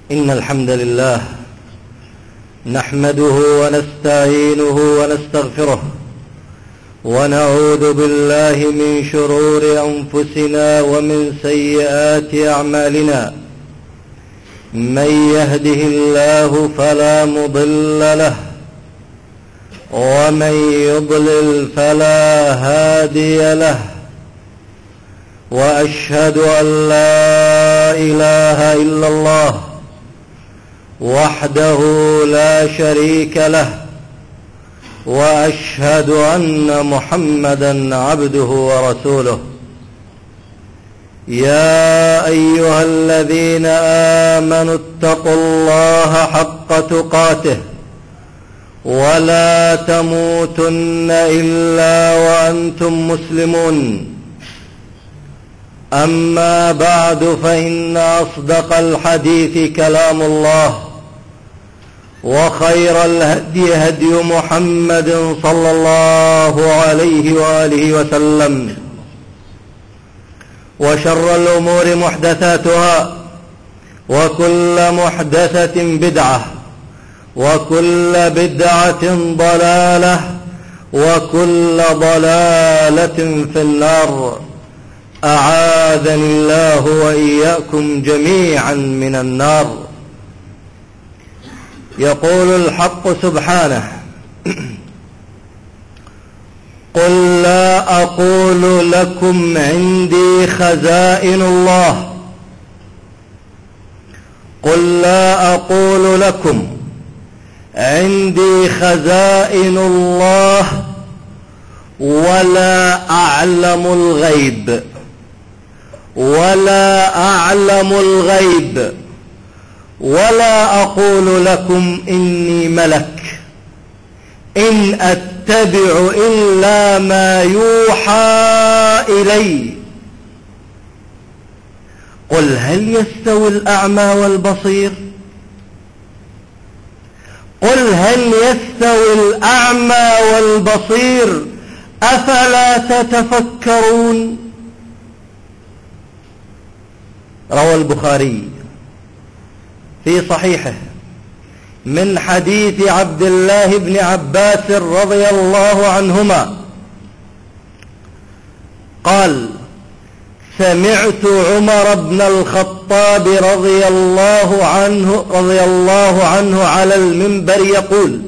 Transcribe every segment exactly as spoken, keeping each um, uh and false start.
إن الحمد لله نحمده ونستعينه ونستغفره ونعوذ بالله من شرور أنفسنا ومن سيئات أعمالنا. من يهده الله فلا مضل له ومن يضلل فلا هادي له، وأشهد أن لا إله إلا الله وحده لا شريك له، وأشهد أن محمدا عبده ورسوله. يا أيها الذين آمنوا اتقوا الله حق تقاته ولا تموتن إلا وأنتم مسلمون. أما بعد، فإن أصدق الحديث كلام الله، وخير الهدي هدي محمد صلى الله عليه وآله وسلم، وشر الأمور محدثاتها، وكل محدثة بدعة، وكل بدعة ضلالة، وكل ضلالة في النار. أعاذني الله وإياكم جميعا من النار. يقول الحق سبحانه: قل لا أقول لكم عندي خزائن الله قل لا أقول لكم عندي خزائن الله ولا أعلم الغيب ولا أعلم الغيب ولا أقول لكم إني ملك إن أتبع إلا ما يوحى إلي. قل هل يستوي الأعمى والبصير قل هل يستوي الأعمى والبصير أفلا تتفكرون. روى البخاري في صحيحه من حديث عبد الله بن عباس رضي الله عنهما قال: سمعت عمر بن الخطاب رضي الله عنه رضي الله عنه على المنبر يقول: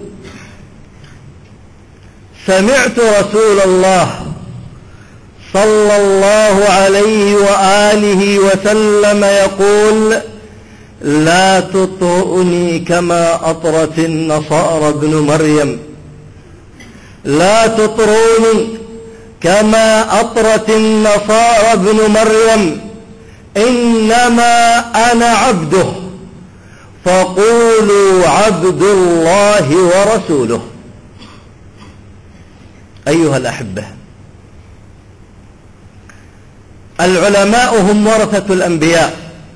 سمعت رسول الله صلى الله عليه وآله وسلم يقول: لا تطرؤني كما أطرت النصارى ابن مريم لا تطروني كما أطرت النصارى ابن مريم إنما أنا عبده فقولوا عبد الله ورسوله. أيها الأحبة، العلماء هم ورثة الأنبياء،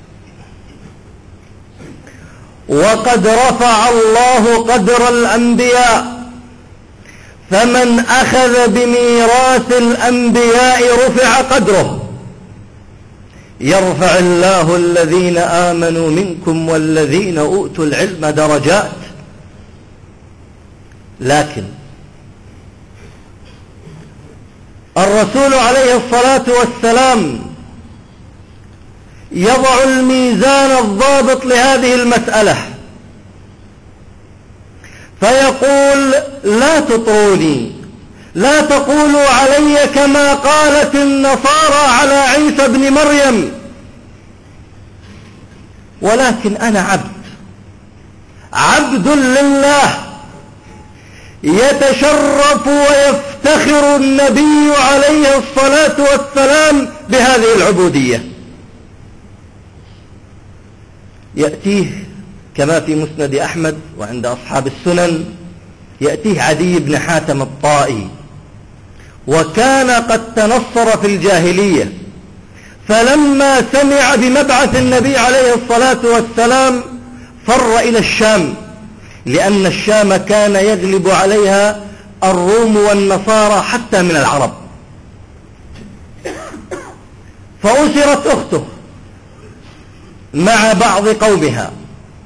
وقد رفع الله قدر الأنبياء، فمن أخذ بميراث الأنبياء رفع قدره. يرفع الله الذين آمنوا منكم والذين أوتوا العلم درجات. لكن الرسول عليه الصلاة والسلام يضع الميزان الضابط لهذه المسألة، فيقول: لا تطروني، لا تقولوا علي كما قالت النصارى على عيسى بن مريم، ولكن أنا عبد عبد لله. يتشرف ويفتخر النبي عليه الصلاة والسلام بهذه العبودية. يأتيه كما في مسند أحمد وعند أصحاب السنن، يأتيه عدي بن حاتم الطائي، وكان قد تنصر في الجاهلية، فلما سمع بمبعث النبي عليه الصلاة والسلام فر إلى الشام، لأن الشام كان يغلب عليها الروم والنصارى حتى من العرب. فأسرت أخته مع بعض قومها،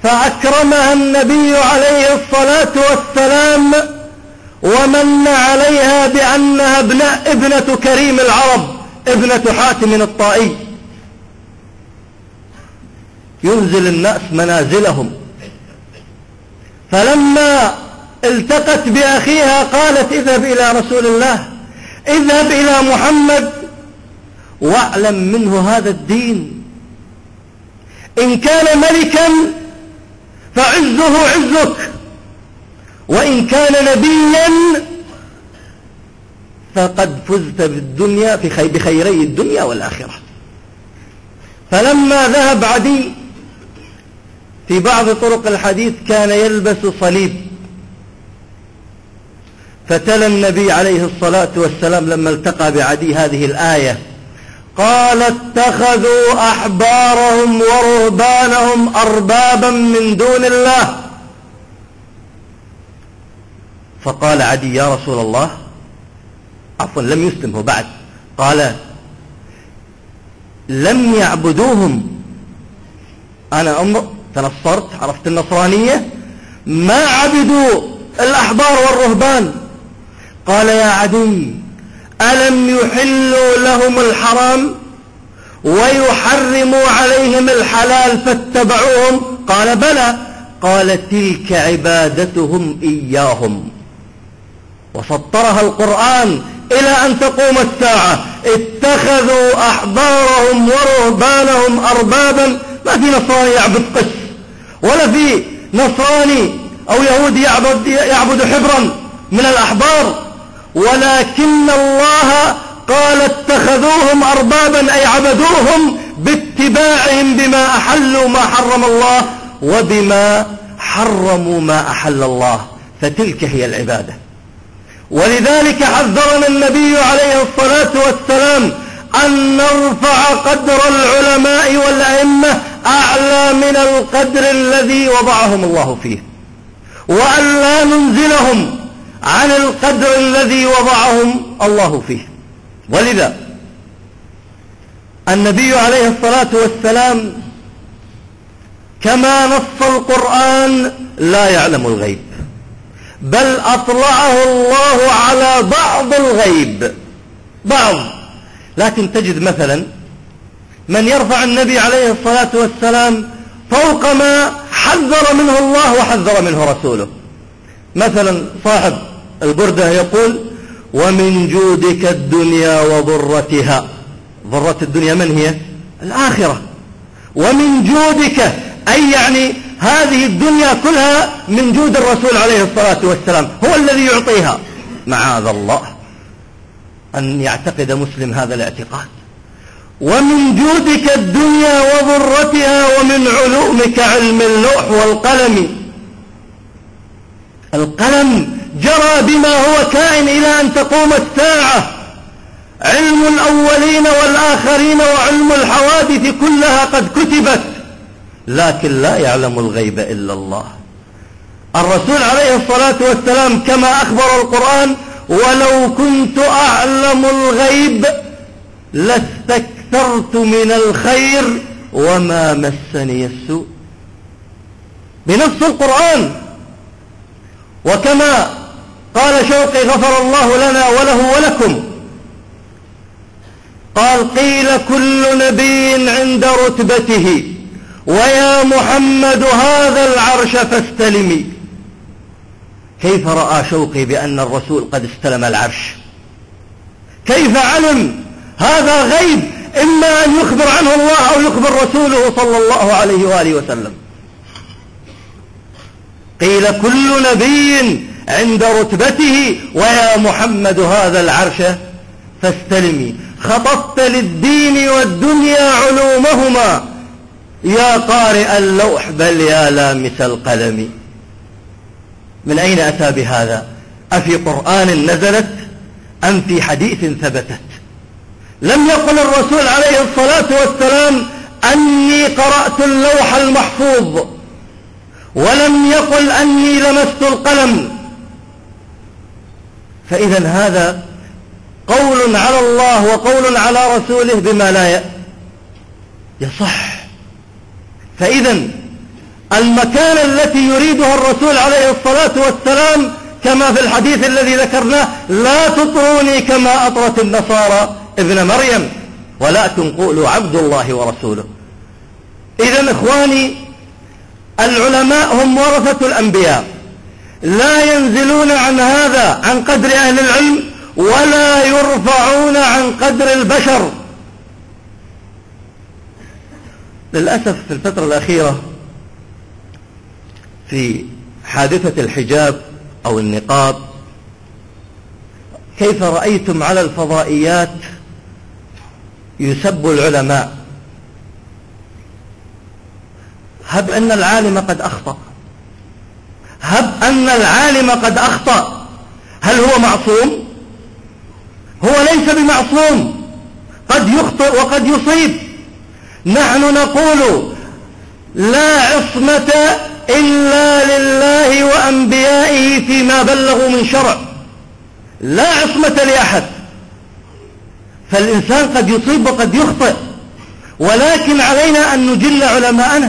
فأكرمها النبي عليه الصلاة والسلام ومن عليها بأنها ابنة, ابنة كريم العرب، ابنة حاتم الطائي. ينزل الناس منازلهم، فلما التقت بأخيها قالت اذهب إلى رسول الله، اذهب إلى محمد واعلم منه هذا الدين، إن كان ملكا فعزه عزك، وإن كان نبيا فقد فزت بالدنيا بخيري الدنيا والآخرة. فلما ذهب عدي، في بعض طرق الحديث كان يلبس صليب، فتلا النبي عليه الصلاة والسلام لما التقى بعدي هذه الآية، قال اتخذوا أحبارهم ورهبانهم أربابا من دون الله. فقال عدي يا رسول الله، عفوا لم يسلمه بعد، قال لم يعبدوهم، أنا أمر تنصرت عرفت النصرانية، ما عبدوا الأحبار والرهبان. قال يا عدي ألم يحلوا لهم الحرام ويحرموا عليهم الحلال فاتبعوهم؟ قال بلى. قال تلك عبادتهم إياهم. وسطرها القرآن إلى أن تقوم الساعة، اتخذوا أحبارهم ورهبانهم أربابا. ما في نصراني يعبد قس، ولا في نصراني أو يهودي يعبد, يعبد حبرا من الأحبار، ولكن الله قال اتخذوهم أربابا أي عبدوهم باتباعهم بما أحلوا ما حرم الله وبما حرموا ما أحل الله، فتلك هي العبادة. ولذلك حذرنا النبي عليه الصلاة والسلام أن نرفع قدر العلماء والأئمة أعلى من القدر الذي وضعهم الله فيه، وأن لا ننزلهم عن القدر الذي وضعهم الله فيه. ولذا النبي عليه الصلاة والسلام كما نص القرآن لا يعلم الغيب، بل أطلعه الله على بعض الغيب، بعض. لكن تجد مثلا من يرفع النبي عليه الصلاة والسلام فوق ما حذر منه الله وحذر منه رسوله. مثلا صاحب البردة يقول ومن جودك الدنيا وضرتها. ضرة الدنيا من هي؟ الآخرة. ومن جودك أي يعني هذه الدنيا كلها من جود الرسول عليه الصلاة والسلام، هو الذي يعطيها. معاذ الله أن يعتقد مسلم هذا الاعتقاد. ومن جودك الدنيا وضرتها ومن علومك علم اللوح والقلم. القلم جرى بما هو كائن إلى أن تقوم الساعة، علم الأولين والآخرين وعلم الحوادث كلها قد كتبت، لكن لا يعلم الغيب إلا الله. الرسول عليه الصلاة والسلام كما أخبر القرآن ولو كنت أعلم الغيب لاستكثرت من الخير وما مسني السوء، بنص القرآن. وكما قال شوقي غفر الله لنا وله ولكم، قال قيل كل نبي عند رتبته ويا محمد هذا العرش فاستلمي. كيف رأى شوقي بأن الرسول قد استلم العرش؟ كيف علم؟ هذا غيب، إما أن يخبر عنه الله أو يخبر رسوله صلى الله عليه وآله وسلم. قيل كل نبي عند رتبته ويا محمد هذا العرش فاستلمي. خططت للدين والدنيا علومهما يا قارئ اللوح بل يا لامس القلم. من أين أتى بهذا؟ أفي قرآن نزلت أم في حديث ثبتت؟ لم يقل الرسول عليه الصلاة والسلام أني قرأت اللوح المحفوظ، ولم يقل أني لمست القلم. فإذا هذا قول على الله وقول على رسوله بما لا يصح. فإذا المكان التي يريدها الرسول عليه الصلاة والسلام، كما في الحديث الذي ذكرناه: لا تطروني كما أطرت النصارى ابن مريم ولكن قولوا عبد الله ورسوله. إذن إخواني، العلماء هم ورثة الأنبياء، لا ينزلون عن هذا عن قدر أهل العلم ولا يرفعون عن قدر البشر. للأسف في الفترة الأخيرة في حادثة الحجاب أو النقاب، كيف رأيتم على الفضائيات يسب العلماء؟ هب أن العالم قد أخطأ، هب أن العالم قد أخطأ، هل هو معصوم؟ هو ليس بمعصوم، قد يخطئ وقد يصيب. نحن نقول: لا عصمة إلا لله وأنبيائه فيما بلغوا من شرع، لا عصمة لأحد. فالإنسان قد يصيب وقد يخطئ، ولكن علينا أن نجل علماءنا،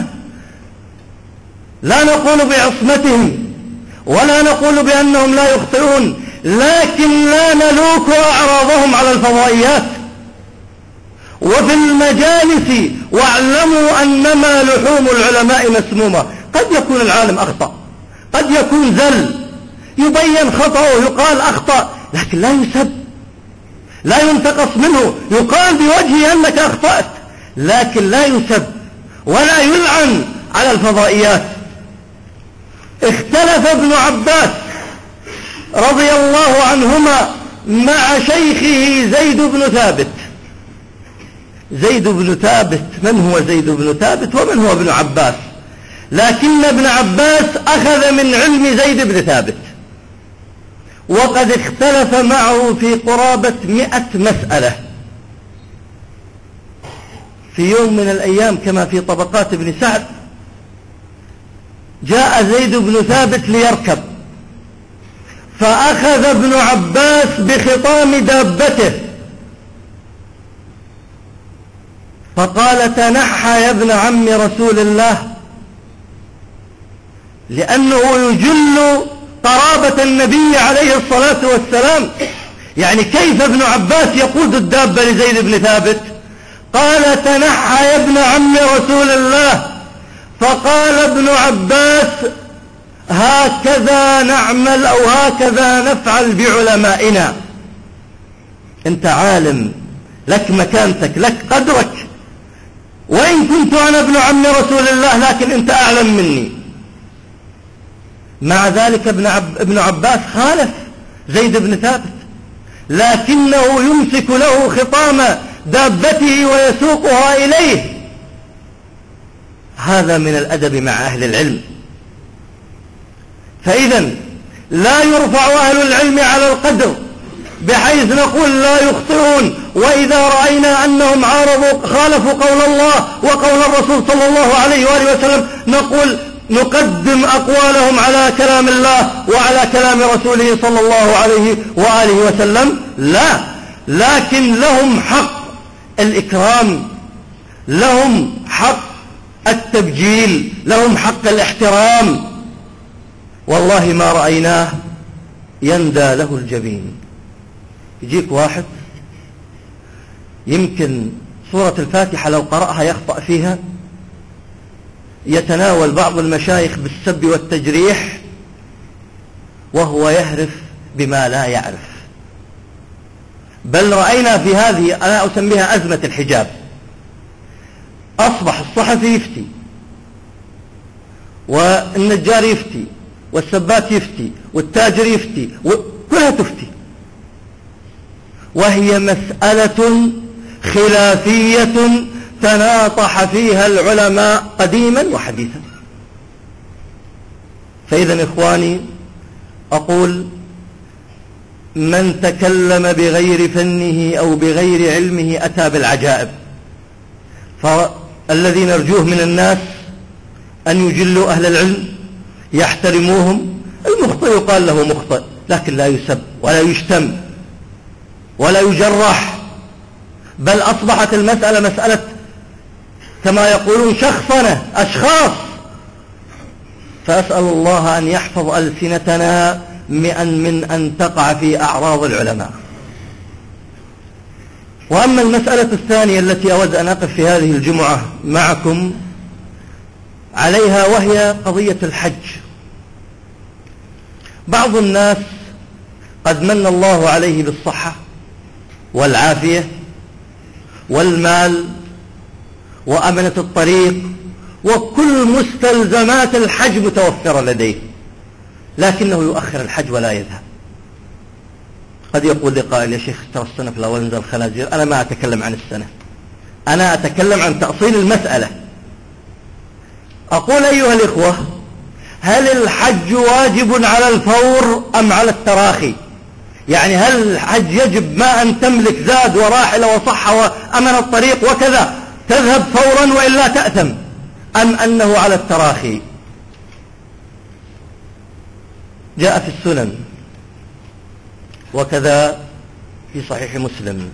لا نقول بعصمتهم ولا نقول بأنهم لا يخطئون، لكن لا نلوك أعراضهم على الفضائيات وفي المجالس. واعلموا أنما لحوم العلماء مسمومة. قد يكون العالم أخطأ، قد يكون زل، يبين خطأه، يقال أخطأ، لكن لا يسب، لا ينتقص منه، يقال بوجهه أنك أخطأت، لكن لا يسب ولا يلعن على الفضائيات. اختلف ابن عباس رضي الله عنهما مع شيخه زيد بن ثابت. زيد بن ثابت، من هو زيد بن ثابت ومن هو ابن عباس؟ لكن ابن عباس أخذ من علم زيد بن ثابت، وقد اختلف معه في قرابة مئة مسألة. في يوم من الأيام كما في طبقات ابن سعد، جاء زيد بن ثابت ليركب، فأخذ ابن عباس بخطام دابته فقال: تنحى يا ابن عم رسول الله، لأنه يجل قرابة النبي عليه الصلاة والسلام. يعني كيف ابن عباس يقود الدابة لزيد بن ثابت؟ قال: تنحى يا ابن عم رسول الله. فقال ابن عباس: هكذا نعمل أو هكذا نفعل بعلمائنا. أنت عالم، لك مكانتك، لك قدرك، وإن كنت أنا ابن عم رسول الله لكن أنت أعلم مني. مع ذلك ابن, عب ابن عباس خالف زيد بن ثابت، لكنه يمسك له خطام دابته ويسوقها إليه. هذا من الأدب مع أهل العلم. فإذا لا يرفع أهل العلم على القدر بحيث نقول لا يخطئون، وإذا رأينا أنهم عارضوا خالفوا قول الله وقول الرسول صلى الله عليه وآله وسلم نقول نقدم أقوالهم على كلام الله وعلى كلام رسوله صلى الله عليه وآله وسلم. لا، لكن لهم حق الإكرام، لهم حق التبجيل، لهم حق الاحترام. والله ما رأيناه يندى له الجبين. يجيك واحد يمكن سورة الفاتحة لو قرأها يخطأ فيها، يتناول بعض المشايخ بالسب والتجريح وهو يهرف بما لا يعرف. بل رأينا في هذه، أنا أسميها أزمة الحجاب، أصبح الصحفي يفتي والنجار يفتي والسبات يفتي والتاجر يفتي وكلها تفتي، وهي مسألة خلافية تناطح فيها العلماء قديما وحديثا. فإذا إخواني أقول: من تكلم بغير فنه أو بغير علمه أتى بالعجائب. فالذي نرجوه من الناس أن يجلوا أهل العلم، يحترموهم. المخطئ يقال له مخطئ، لكن لا يسب ولا يشتم ولا يجرح. بل أصبحت المسألة مسألة كما يقولون شخصنة، أشخاص، فأسأل الله أن يحفظ ألسنتنا من أن تقع في أعراض العلماء. وأما المسألة الثانية التي أود أن أقف في هذه الجمعة معكم عليها، وهي قضية الحج. بعض الناس قد من الله عليه بالصحة والعافية والمال وأمنة الطريق وكل مستلزمات الحج متوفرة لديه، لكنه يؤخر الحج ولا يذهب. قد يقول لي قائل: يا شيخ ترى السنة في الأول نزل خنازير. أنا ما أتكلم عن السنة، أنا أتكلم عن تأصيل المسألة. أقول أيها الإخوة: هل الحج واجب على الفور أم على التراخي؟ يعني هل الحج يجب ما أن تملك زاد وراحلة وصحة وأمن الطريق وكذا تذهب فورا وإلا تأثم، أم أنه على التراخي؟ جاء في السنن وكذا في صحيح مسلم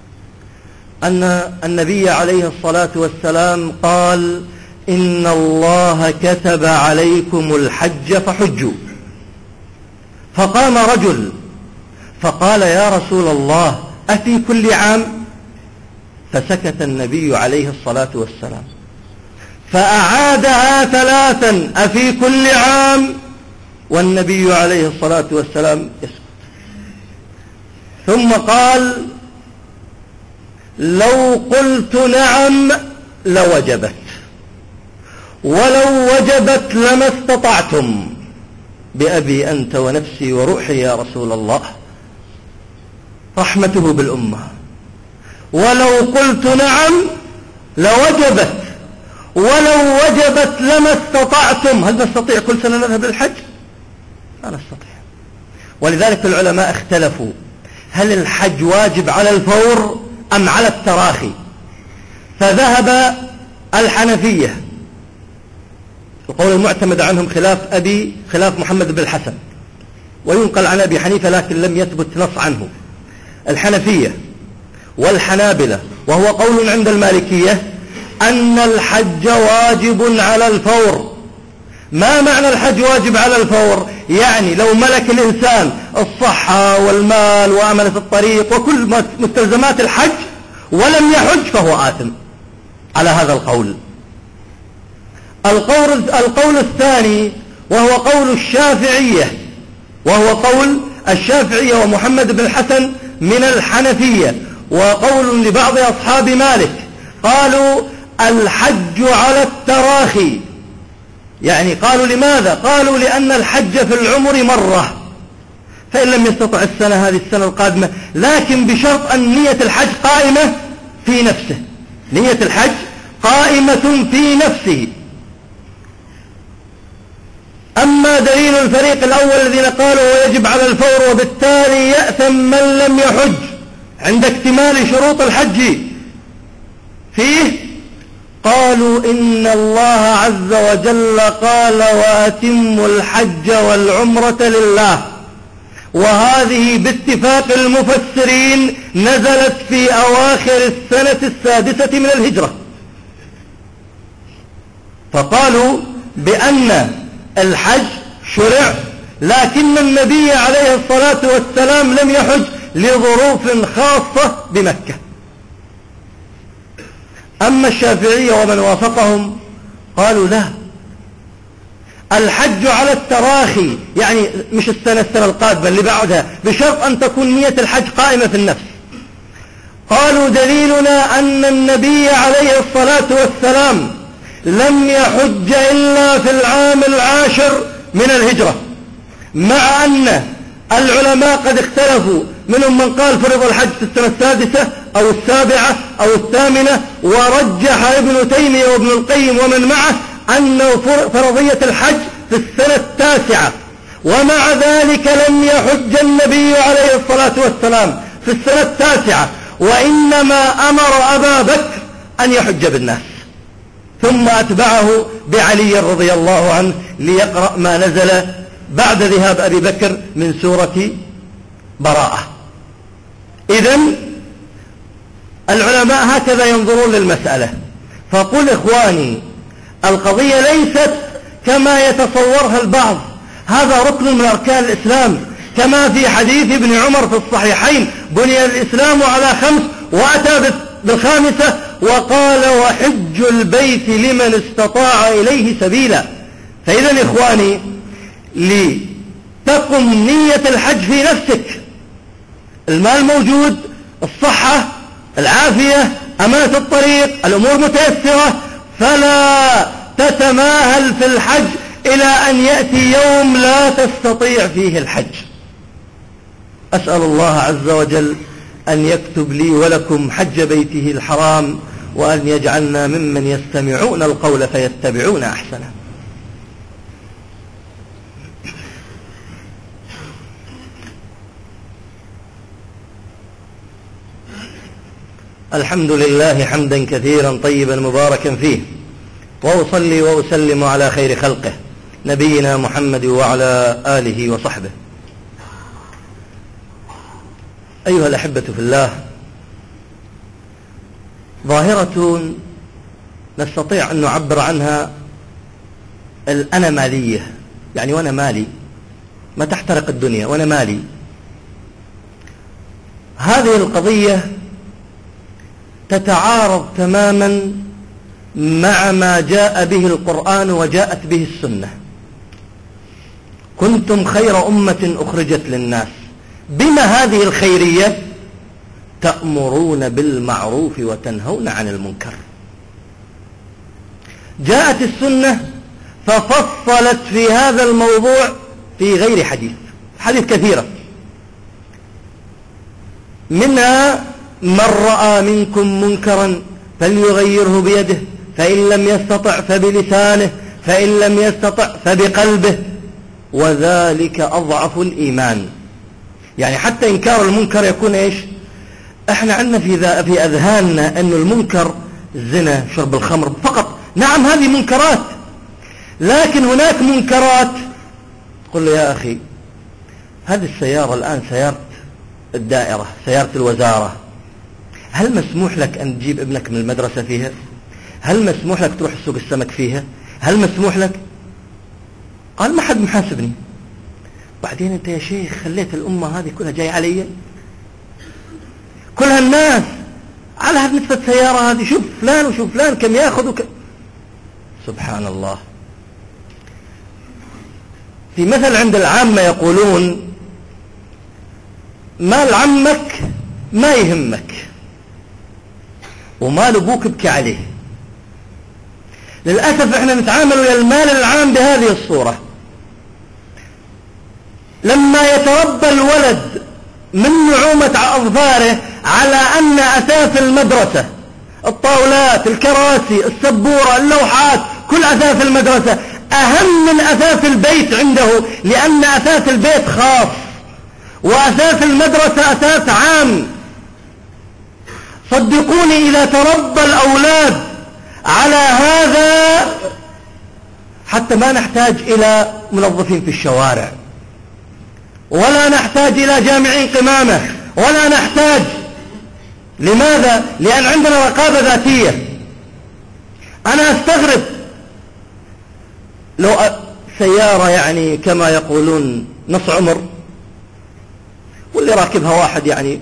أن النبي عليه الصلاة والسلام قال: إن الله كتب عليكم الحج فحجوا. فقام رجل فقال: يا رسول الله، أفي كل عام؟ فسكت النبي عليه الصلاة والسلام فأعادها ثلاثا: أفي كل عام؟ والنبي عليه الصلاة والسلام يسكت. ثم قال: لو قلت نعم لوجبت، ولو وجبت لما استطعتم، بأبي أنت ونفسي وروحي يا رسول الله. رحمته بالأمة. ولو قلت نعم لوجبت، ولو وجبت لما استطعتم. هل نستطيع كل سنة نذهب للحج؟ لا نستطيع. ولذلك العلماء اختلفوا: هل الحج واجب على الفور أم على التراخي؟ فذهب الحنفية، القول المعتمد عنهم خلاف أبي خلاف محمد بن الحسن، وينقل عن أبي حنيفة لكن لم يثبت نص عنه. الحنفية والحنابلة، وهو قول عند المالكية، أن الحج واجب على الفور. ما معنى الحج واجب على الفور؟ يعني لو ملك الإنسان الصحة والمال وأمنة الطريق وكل مستلزمات الحج ولم يحج فهو آثم على هذا القول. القول, القول الثاني وهو قول الشافعية، وهو قول الشافعية ومحمد بن الحسن من الحنفية، وقول لبعض أصحاب مالك، قالوا الحج على التراخي. يعني قالوا لماذا؟ قالوا لأن الحج في العمر مرة، فإن لم يستطع السنة هذه السنة القادمة، لكن بشرط أن نية الحج قائمة في نفسه، نية الحج قائمة في نفسه. أما دليل الفريق الأول الذين قالوا ويجب على الفور وبالتالي يأثم من لم يحج عند اكتمال شروط الحج فيه، قالوا إن الله عز وجل قال: وأتموا الحج والعمرة لله. وهذه باتفاق المفسرين نزلت في أواخر السنة السادسة من الهجرة، فقالوا بأن الحج شرع، لكن النبي عليه الصلاة والسلام لم يحج لظروف خاصة بمكة. أما الشافعية ومن وافقهم قالوا لا، الحج على التراخي، يعني مش السنة السنة القادمة اللي بعدها، بشرط أن تكون نية الحج قائمة في النفس. قالوا دليلنا أن النبي عليه الصلاة والسلام لم يحج إلا في العام العاشر من الهجرة، مع أن العلماء قد اختلفوا، منهم من قال فرض الحج في السنة السادسة أو السابعة أو الثامنة، ورجح ابن تيمية وابن القيم ومن معه أن فرضية الحج في السنة التاسعة، ومع ذلك لم يحج النبي عليه الصلاة والسلام في السنة التاسعة، وإنما أمر أبا بكر أن يحج بالناس، ثم أتبعه بعلي رضي الله عنه ليقرأ ما نزل بعد ذهاب أبي بكر من سورة براءة. إذن العلماء هكذا ينظرون للمسألة. فقل إخواني، القضية ليست كما يتصورها البعض، هذا ركن من أركان الإسلام، كما في حديث ابن عمر في الصحيحين: بني الإسلام على خمس، وأتى بالخامسة وقال: وحج البيت لمن استطاع إليه سبيلا. فإذا إخواني، لتقم نية الحج في نفسك، المال موجود، الصحة، العافية، أمانة الطريق، الأمور متيسرة، فلا تتماهل في الحج إلى أن يأتي يوم لا تستطيع فيه الحج. أسأل الله عز وجل أن يكتب لي ولكم حج بيته الحرام، وأن يجعلنا ممن يستمعون القول فيتبعون أحسنه. الحمد لله حمدا كثيرا طيبا مباركا فيه، وأصلي وأسلم على خير خلقه نبينا محمد وعلى آله وصحبه. أيها الأحبة في الله، ظاهرة نستطيع أن نعبر عنها الأنا مالية، يعني وأنا مالي، ما تحترق الدنيا وأنا مالي. هذه القضية تتعارض تماما مع ما جاء به القرآن وجاءت به السنة: كنتم خير أمة أخرجت للناس. بما هذه الخيرية؟ تأمرون بالمعروف وتنهون عن المنكر. جاءت السنة ففصلت في هذا الموضوع في غير حديث، حديث كثيرة، منها: من رأى منكم منكرا فليغيره بيده، فإن لم يستطع فبلسانه، فإن لم يستطع فبقلبه، وذلك أضعف الإيمان. يعني حتى إنكار المنكر يكون إيش؟ إحنا عندنا في, في أذهاننا أن المنكر الزنا، شرب الخمر فقط. نعم، هذه منكرات، لكن هناك منكرات قل له: يا أخي، هذه السيارة الآن سيارة الدائرة، سيارة الوزارة، هل مسموح لك أن تجيب ابنك من المدرسة فيها؟ هل مسموح لك تروح السوق السمك فيها؟ هل مسموح لك؟ قال: ما حد محاسبني. بعدين أنت يا شيخ خليت الأمة هذه كلها جاي علي، كلها الناس على هالنسبة سيارة هذه، شوف فلان وشوف فلان كم يأخذ وك... سبحان الله. في مثل عند العامة يقولون: مال عمك ما يهمك، ومال أبوك ابكي عليه. للأسف احنا نتعامل ويا المال العام بهذه الصورة. لما يتربى الولد من نعومة أظفاره على أن أثاث المدرسة، الطاولات، الكراسي، السبورة، اللوحات، كل أثاث المدرسة أهم من أثاث البيت عنده، لأن أثاث البيت خاص وأثاث المدرسة أثاث عام. صدقوني، إذا تربى الأولاد على هذا حتى ما نحتاج إلى منظفين في الشوارع، ولا نحتاج إلى جامعين قمامة، ولا نحتاج. لماذا؟ لأن عندنا رقابة ذاتية. أنا أستغرب لو سيارة يعني كما يقولون نص عمر، واللي راكبها واحد يعني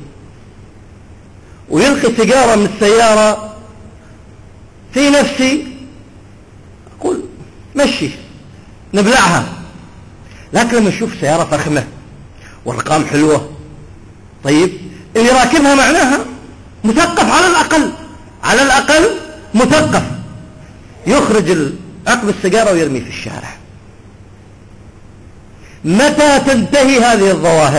ويلقي سيجارة من السيارة، في نفسي أقول مشي نبلعها. لكن لما نشوف سيارة فخمة والرقام حلوة، طيب اللي راكبها معناها مثقف، على الأقل على الأقل مثقف، يخرج عقب السيجارة ويرمي في الشارع. متى تنتهي هذه الظواهر؟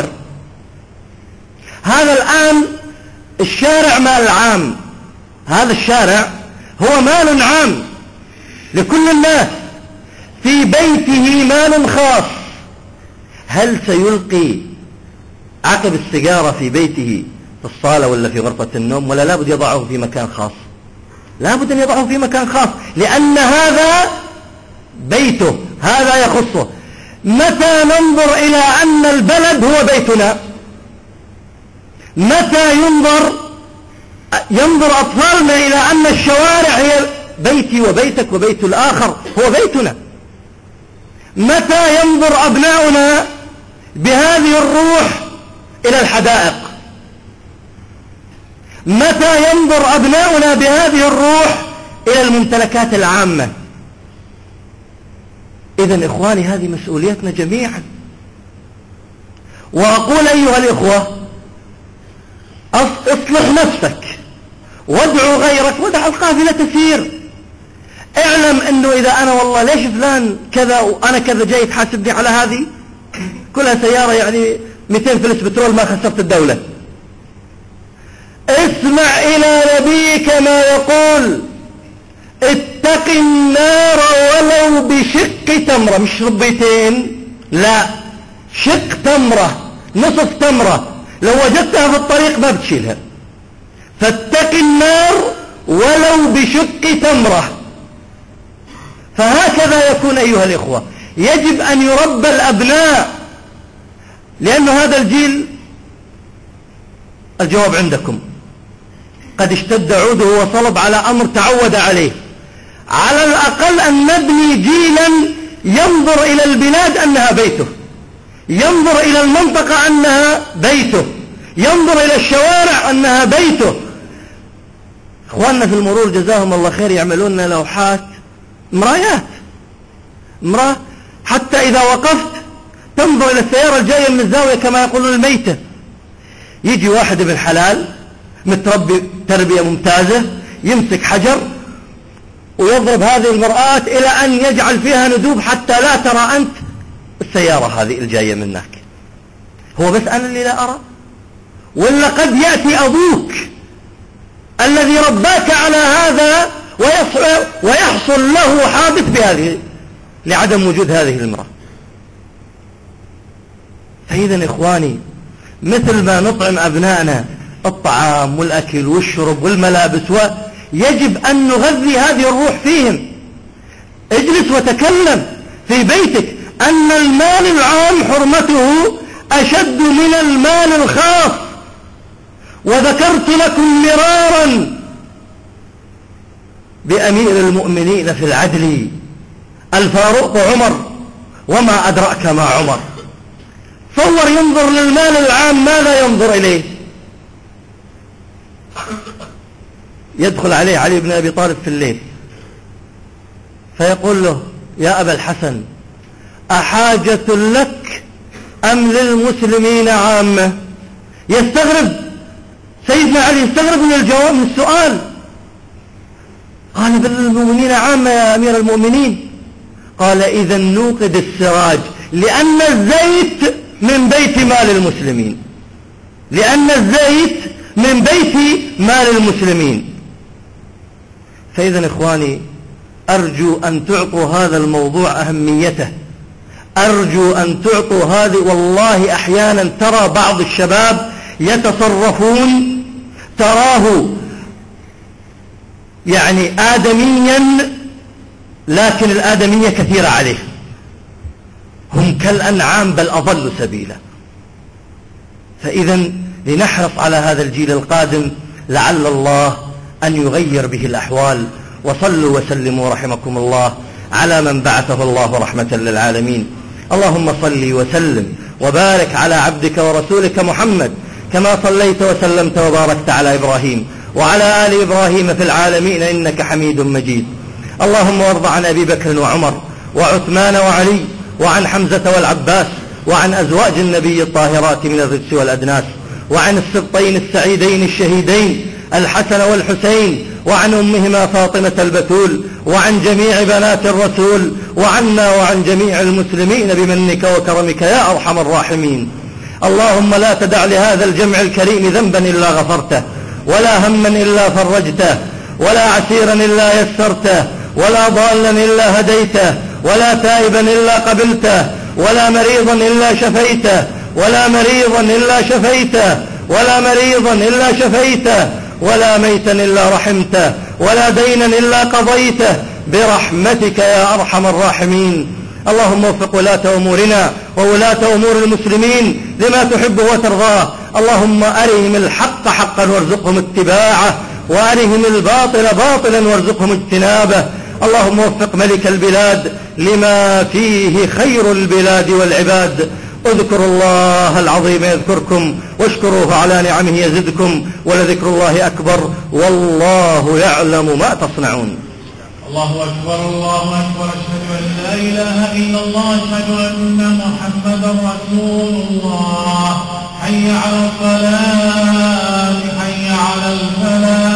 هذا الآن الشارع مال عام، هذا الشارع هو مال عام لكل الناس، في بيته مال خاص. هل سيلقي عقب السيجارة في بيته في الصالة ولا في غرفة النوم، ولا لابد يضعه في مكان خاص؟ لابد أن يضعه في مكان خاص، لأن هذا بيته، هذا يخصه. متى ننظر إلى أن البلد هو بيتنا؟ متى ينظر ينظر أطفالنا إلى أن الشوارع هي بيتي وبيتك وبيت الآخر هو بيتنا؟ متى ينظر أبناؤنا بهذه الروح إلى الحدائق؟ متى ينظر أبناؤنا بهذه الروح إلى الممتلكات العامة؟ إذن إخواني هذه مسؤوليتنا جميعا. وأقول أيها الإخوة اصلح نفسك وادعو غيرك ودع القافلة تسير. اعلم أنه إذا أنا والله ليش فلان كذا وأنا كذا جاي تحاسبني على هذه كلها سيارة يعني مئتين فلس بترول ما خسرت الدولة. اسمع إلى نبيك ما يقول اتق النار ولو بشق تمرة، مش ربيتين، لا شق تمرة، نصف تمرة، لو وجدتها في الطريق ما بتشيلها. فاتق النار ولو بشق تمرة. فهكذا يكون أيها الإخوة، يجب أن يربى الأبناء، لأن هذا الجيل الجواب عندكم قد اشتد عوده وصلب على أمر تعود عليه. على الأقل أن نبني جيلا ينظر إلى البلاد أنها بيته، ينظر إلى المنطقة أنها بيته، ينظر إلى الشوارع أنها بيته. إخواننا في المرور جزاهم الله خير يعملون لوحات مرايات، مراه حتى إذا وقفت تنظر إلى السيارة الجاية من الزاوية كما يقولون الميتة. يجي واحد ابن حلال متربي تربية ممتازة يمسك حجر ويضرب هذه المرآة إلى أن يجعل فيها ندوب حتى لا ترى أنت السيارة هذه الجاية منك. هو بس أنا اللي لا أرى؟ ولا قد يأتي أبوك الذي رباك على هذا ويحصل له حادث بهذه لعدم وجود هذه المرأة. فإذا إخواني مثل ما نطعم أبنائنا الطعام والأكل والشرب والملابس ويجب أن نغذي هذه الروح فيهم. اجلس وتكلم في بيتك أن المال العام حرمته أشد من المال الخاص. وذكرت لكم مرارا بأمير المؤمنين في العدل الفاروق عمر، وما أدرأك ما عمر. تصور ينظر للمال العام ماذا ينظر إليه؟ يدخل عليه علي بن أبي طالب في الليل فيقول له يا أبا الحسن أحاجة لك أم للمسلمين عامة؟ يستغرب سيدنا علي، يستغرب من الجواب من السؤال. قال بل للمؤمنين عامة يا أمير المؤمنين. قال إذا نوقد السراج، لأن الزيت من بيت مال المسلمين، لأن الزيت من بيت مال المسلمين. فإذا إخواني أرجو أن تعطوا هذا الموضوع أهميته، أرجو أن تعطوا هذه. والله أحيانا ترى بعض الشباب يتصرفون تراه يعني آدميا، لكن الآدمية كثيرة عليه، هم كالأنعام بل أضل سبيلا. فإذا لنحرص على هذا الجيل القادم لعل الله أن يغير به الأحوال. وصلوا وسلموا رحمكم الله على من بعثه الله رحمة للعالمين. اللهم صل وسلم وبارك على عبدك ورسولك محمد كما صليت وسلمت وباركت على إبراهيم وعلى آل إبراهيم في العالمين إنك حميد مجيد. اللهم وارض عن أبي بكر وعمر وعثمان وعلي وعن حمزة والعباس وعن أزواج النبي الطاهرات من الرجس والأدناس، وعن السبطين السعيدين الشهيدين الحسن والحسين، وعن أمهما فاطمة البتول، وعن جميع بنات الرسول، وعنا وعن جميع المسلمين بمنك وكرمك يا أرحم الراحمين. اللهم لا تدع لهذا الجمع الكريم ذنبا إلا غفرته، ولا هما إلا فرجته، ولا عسيرا إلا يسرته، ولا ضالا إلا هديته، ولا تائبا إلا قبلته، ولا مريضا إلا شفيته، ولا مريضا إلا شفيته، ولا مريضا إلا شفيته، ولا ميتا إلا رحمته، ولا دينا إلا قضيته برحمتك يا أرحم الراحمين. اللهم وفق ولاة أمورنا وولاة أمور المسلمين لما تحبه وترضاه. اللهم أرهم الحق حقا وارزقهم اتباعه، وأرهم الباطل باطلا وارزقهم اجتنابه. اللهم وفق ملك البلاد لما فيه خير البلاد والعباد. اذكروا الله العظيم يذكركم، واشكروه على نعمه يزدكم، ولذكر الله أكبر، والله يعلم ما تصنعون. الله أكبر الله أكبر. أشهد أن لا إله إلا الله. أشهد أن محمدا رسول الله. حي على الصلاة، حي على الفلاح.